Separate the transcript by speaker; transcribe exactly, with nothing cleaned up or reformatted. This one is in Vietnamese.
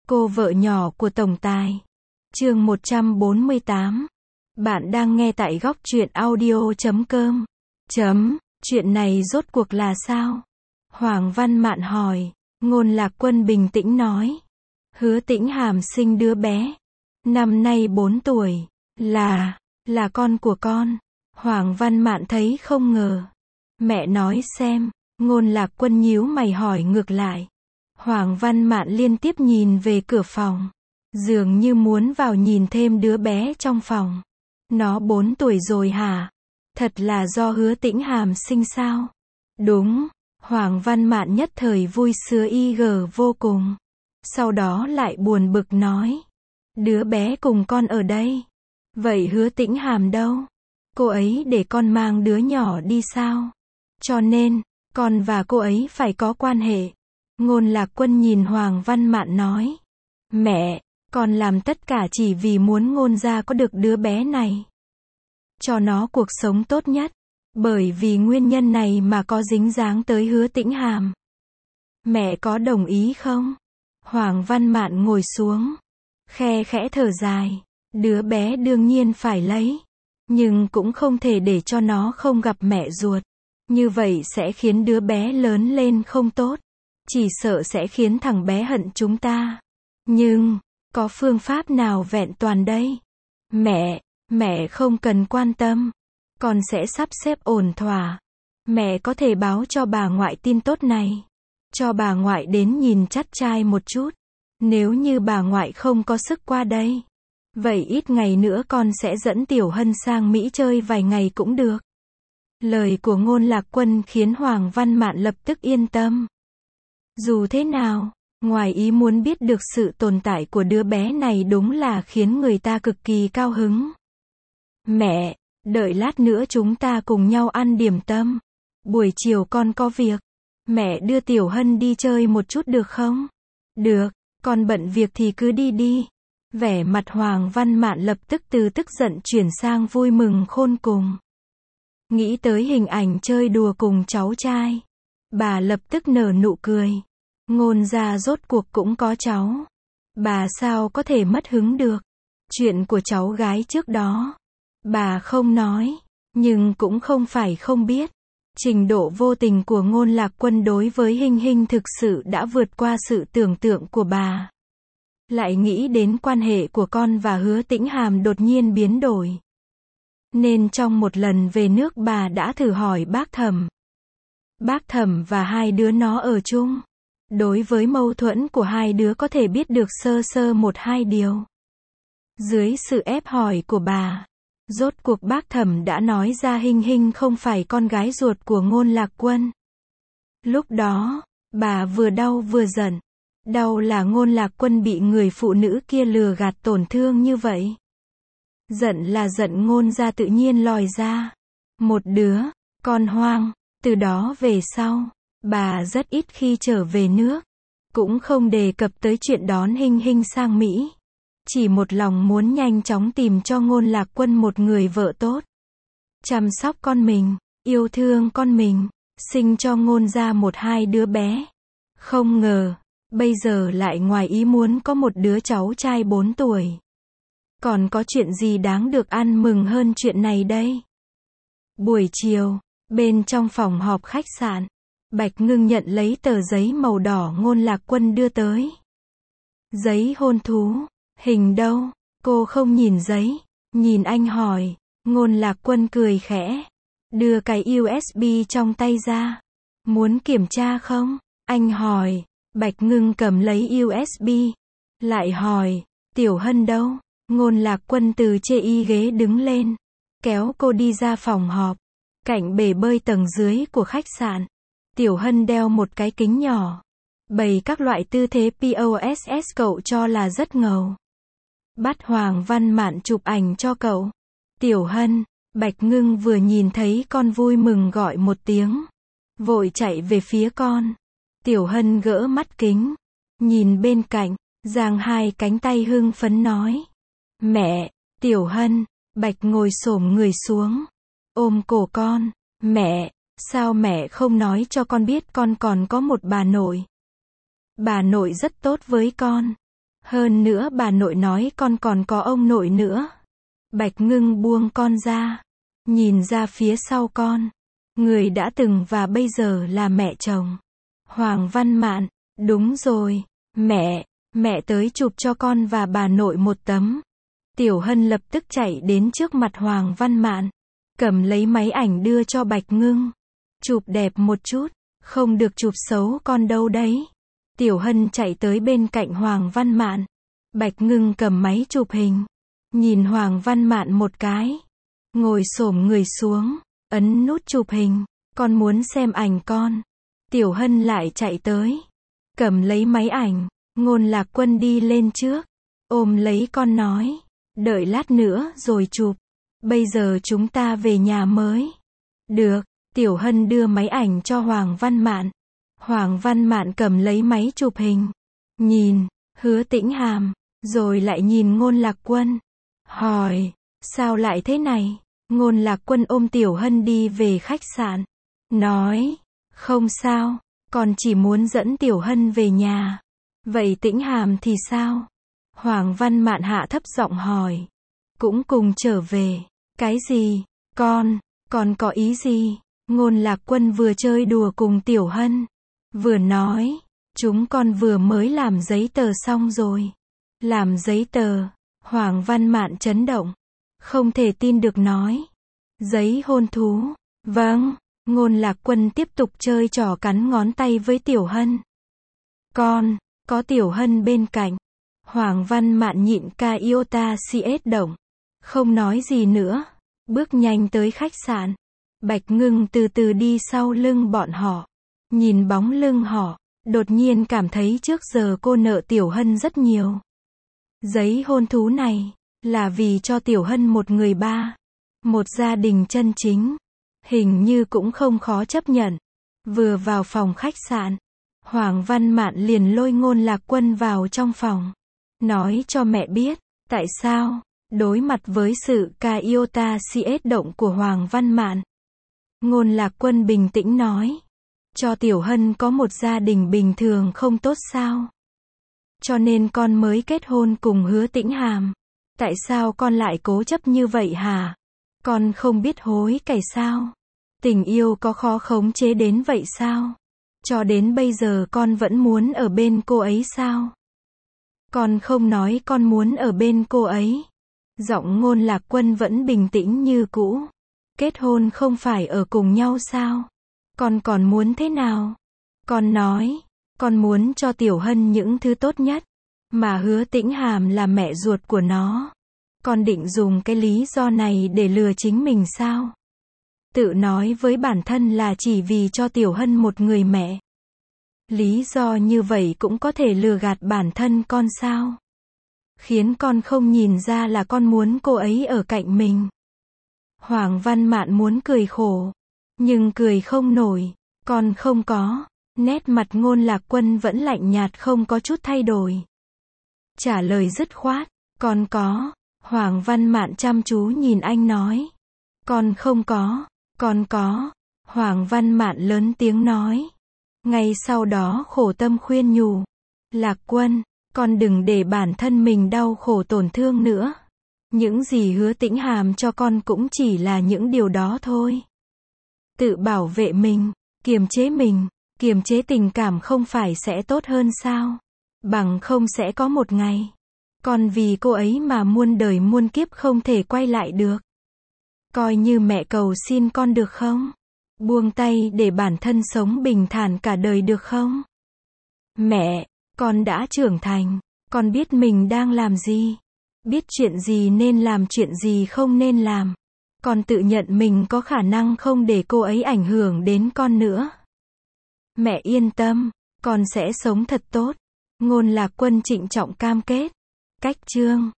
Speaker 1: Cô vợ nhỏ của tổng tài. Chương một trăm bốn mươi tám. Bạn đang nghe tại góc truyện audio chấm com. Chấm, chuyện này rốt cuộc là sao? Hoàng Văn Mạn hỏi. Ngôn Lạc Quân bình tĩnh nói. Hứa Tĩnh Hàm sinh đứa bé. Năm nay bốn tuổi. Là, là con của con. Hoàng Văn Mạn thấy không ngờ. Mẹ nói xem. Ngôn Lạc Quân nhíu mày hỏi ngược lại. Hoàng Văn Mạn liên tiếp nhìn về cửa phòng. Dường như muốn vào nhìn thêm đứa bé trong phòng. Nó bốn tuổi rồi hả? Thật là do Hứa Tĩnh Hàm sinh sao? Đúng. Hoàng Văn Mạn nhất thời vui sướng y gờ vô cùng. Sau đó lại buồn bực nói. Đứa bé cùng con ở đây. Vậy Hứa Tĩnh Hàm đâu? Cô ấy để con mang đứa nhỏ đi sao? Cho nên, con và cô ấy phải có quan hệ. Ngôn Lạc Quân nhìn Hoàng Văn Mạn nói. Mẹ, con làm tất cả chỉ vì muốn Ngôn gia có được đứa bé này. Cho nó cuộc sống tốt nhất. Bởi vì nguyên nhân này mà có dính dáng tới Hứa Tĩnh Hàm. Mẹ có đồng ý không? Hoàng Văn Mạn ngồi xuống. Khe khẽ thở dài. Đứa bé đương nhiên phải lấy. Nhưng cũng không thể để cho nó không gặp mẹ ruột. Như vậy sẽ khiến đứa bé lớn lên không tốt. Chỉ sợ sẽ khiến thằng bé hận chúng ta. Nhưng, có phương pháp nào vẹn toàn đây? Mẹ, mẹ không cần quan tâm. Con sẽ sắp xếp ổn thỏa. Mẹ có thể báo cho bà ngoại tin tốt này. Cho bà ngoại đến nhìn chắt trai một chút. Nếu như bà ngoại không có sức qua đây. Vậy ít ngày nữa con sẽ dẫn Tiểu Hân sang Mỹ chơi vài ngày cũng được. Lời của Ngôn Lạc Quân khiến Hoàng Văn Mạn lập tức yên tâm. Dù thế nào, ngoài ý muốn biết được sự tồn tại của đứa bé này đúng là khiến người ta cực kỳ cao hứng. Mẹ, đợi lát nữa chúng ta cùng nhau ăn điểm tâm. Buổi chiều con có việc. Mẹ đưa Tiểu Hân đi chơi một chút được không? Được, con bận việc thì cứ đi đi. Vẻ mặt Hoàng Văn Mạn lập tức từ tức giận chuyển sang vui mừng khôn cùng. Nghĩ tới hình ảnh chơi đùa cùng cháu trai. Bà lập tức nở nụ cười. Ngôn gia rốt cuộc cũng có cháu. Bà sao có thể mất hứng được. Chuyện của cháu gái trước đó. Bà không nói. Nhưng cũng không phải không biết. Trình độ vô tình của Ngôn Lạc Quân đối với Hinh Hinh thực sự đã vượt qua sự tưởng tượng của bà. Lại nghĩ đến quan hệ của con và Hứa Tĩnh Hàm đột nhiên biến đổi. Nên trong một lần về nước bà đã thử hỏi bác Thẩm. Bác Thẩm và hai đứa nó ở chung. Đối với mâu thuẫn của hai đứa có thể biết được sơ sơ một hai điều. Dưới sự ép hỏi của bà, rốt cuộc bác Thẩm đã nói ra Hinh Hinh không phải con gái ruột của Ngôn Lạc Quân. Lúc đó, bà vừa đau vừa giận. Đau là Ngôn Lạc Quân bị người phụ nữ kia lừa gạt tổn thương như vậy. Giận là giận Ngôn gia tự nhiên lòi ra. Một đứa, con hoang. Từ đó về sau, bà rất ít khi trở về nước. Cũng không đề cập tới chuyện đón Hinh Hinh sang Mỹ. Chỉ một lòng muốn nhanh chóng tìm cho Ngôn Lạc Quân một người vợ tốt. Chăm sóc con mình, yêu thương con mình, sinh cho Ngôn gia một hai đứa bé. Không ngờ, bây giờ lại ngoài ý muốn có một đứa cháu trai bốn tuổi. Còn có chuyện gì đáng được ăn mừng hơn chuyện này đây? Buổi chiều, bên trong phòng họp khách sạn, Bạch Ngưng nhận lấy tờ giấy màu đỏ Ngôn Lạc Quân đưa tới. Giấy hôn thú, hình đâu? Cô không nhìn giấy, nhìn anh hỏi. Ngôn Lạc Quân cười khẽ, đưa cái u ét bê trong tay ra. Muốn kiểm tra không? Anh hỏi. Bạch Ngưng cầm lấy u ét bê, lại hỏi, Tiểu Hân đâu? Ngôn Lạc Quân từ chê y ghế đứng lên, kéo cô đi ra phòng họp, cạnh bể bơi tầng dưới của khách sạn. Tiểu Hân đeo một cái kính nhỏ, bày các loại tư thế pose cậu cho là rất ngầu. Bắt Hoàng Văn Mạn chụp ảnh cho cậu. Tiểu Hân, Bạch Ngưng vừa nhìn thấy con vui mừng gọi một tiếng, vội chạy về phía con. Tiểu Hân gỡ mắt kính, nhìn bên cạnh, giang hai cánh tay hưng phấn nói. Mẹ, Tiểu Hân, Bạch ngồi xổm người xuống, ôm cổ con. Mẹ, sao mẹ không nói cho con biết con còn có một bà nội? Bà nội rất tốt với con. Hơn nữa bà nội nói con còn có ông nội nữa. Bạch Ngưng buông con ra, nhìn ra phía sau con. Người đã từng và bây giờ là mẹ chồng. Hoàng Văn Mạn, đúng rồi, mẹ, mẹ tới chụp cho con và bà nội một tấm. Tiểu Hân lập tức chạy đến trước mặt Hoàng Văn Mạn, cầm lấy máy ảnh đưa cho Bạch Ngưng. Chụp đẹp một chút, không được chụp xấu con đâu đấy. Tiểu Hân chạy tới bên cạnh Hoàng Văn Mạn. Bạch Ngưng cầm máy chụp hình, nhìn Hoàng Văn Mạn một cái, ngồi xổm người xuống, ấn nút chụp hình, con muốn xem ảnh con. Tiểu Hân lại chạy tới, cầm lấy máy ảnh, Ngôn Lạc Quân đi lên trước, ôm lấy con nói, đợi lát nữa rồi chụp, bây giờ chúng ta về nhà mới. Được, Tiểu Hân đưa máy ảnh cho Hoàng Văn Mạn. Hoàng Văn Mạn cầm lấy máy chụp hình, nhìn, Hứa Tĩnh Hàm, rồi lại nhìn Ngôn Lạc Quân, hỏi, sao lại thế này? Ngôn Lạc Quân ôm Tiểu Hân đi về khách sạn, nói, không sao, con chỉ muốn dẫn Tiểu Hân về nhà. Vậy Tĩnh Hàm thì sao? Hoàng Văn Mạn hạ thấp giọng hỏi, cũng cùng trở về. Cái gì? Con, con có ý gì? Ngôn Lạc Quân vừa chơi đùa cùng Tiểu Hân, vừa nói, chúng con vừa mới làm giấy tờ xong rồi. Làm giấy tờ? Hoàng Văn Mạn chấn động, không thể tin được nói, giấy hôn thú. Vâng. Ngôn Lạc Quân tiếp tục chơi trò cắn ngón tay với Tiểu Hân. Con, có Tiểu Hân bên cạnh. Hoàng Văn Mạn nhịn ca iota cs động, không nói gì nữa, bước nhanh tới khách sạn. Bạch Ngưng từ từ đi sau lưng bọn họ, nhìn bóng lưng họ, đột nhiên cảm thấy trước giờ cô nợ Tiểu Hân rất nhiều. Giấy hôn thú này, là vì cho Tiểu Hân một người ba, một gia đình chân chính. Hình như cũng không khó chấp nhận. Vừa vào phòng khách sạn, Hoàng Văn Mạn liền lôi Ngôn Lạc Quân vào trong phòng, nói cho mẹ biết, tại sao, đối mặt với sự ca iota cs động của Hoàng Văn Mạn. Ngôn Lạc Quân bình tĩnh nói, cho Tiểu Hân có một gia đình bình thường không tốt sao? Cho nên con mới kết hôn cùng Hứa Tĩnh Hàm. Tại sao con lại cố chấp như vậy hả? Con không biết hối cải sao? Tình yêu có khó khống chế đến vậy sao? Cho đến bây giờ con vẫn muốn ở bên cô ấy sao? Con không nói con muốn ở bên cô ấy. Giọng Ngôn Lạc Quân vẫn bình tĩnh như cũ. Kết hôn không phải ở cùng nhau sao? Con còn muốn thế nào? Con nói, con muốn cho Tiểu Hân những thứ tốt nhất, mà Hứa Tĩnh Hàm là mẹ ruột của nó. Con định dùng cái lý do này để lừa chính mình sao? Tự nói với bản thân là chỉ vì cho Tiểu Hân một người mẹ. Lý do như vậy cũng có thể lừa gạt bản thân con sao? Khiến con không nhìn ra là con muốn cô ấy ở cạnh mình. Hoàng Văn Mạn muốn cười khổ, nhưng cười không nổi. Con không có. Nét mặt Ngôn Lạc Quân vẫn lạnh nhạt không có chút thay đổi. Trả lời dứt khoát, con có. Hoàng Văn Mạn chăm chú nhìn anh nói, con không có. Con có. Hoàng Văn Mạn lớn tiếng nói. Ngay sau đó khổ tâm khuyên nhủ, Lạc Quân, con đừng để bản thân mình đau khổ tổn thương nữa. Những gì Hứa Tĩnh Hàm cho con cũng chỉ là những điều đó thôi. Tự bảo vệ mình, kiềm chế mình, kiềm chế tình cảm không phải sẽ tốt hơn sao? Bằng không sẽ có một ngày, con vì cô ấy mà muôn đời muôn kiếp không thể quay lại được. Coi như mẹ cầu xin con được không? Buông tay để bản thân sống bình thản cả đời được không? Mẹ, con đã trưởng thành, con biết mình đang làm gì, biết chuyện gì nên làm, chuyện gì không nên làm. Con tự nhận mình có khả năng không để cô ấy ảnh hưởng đến con nữa. Mẹ yên tâm, con sẽ sống thật tốt. Ngôn Lạc Quân trịnh trọng cam kết. Cách chương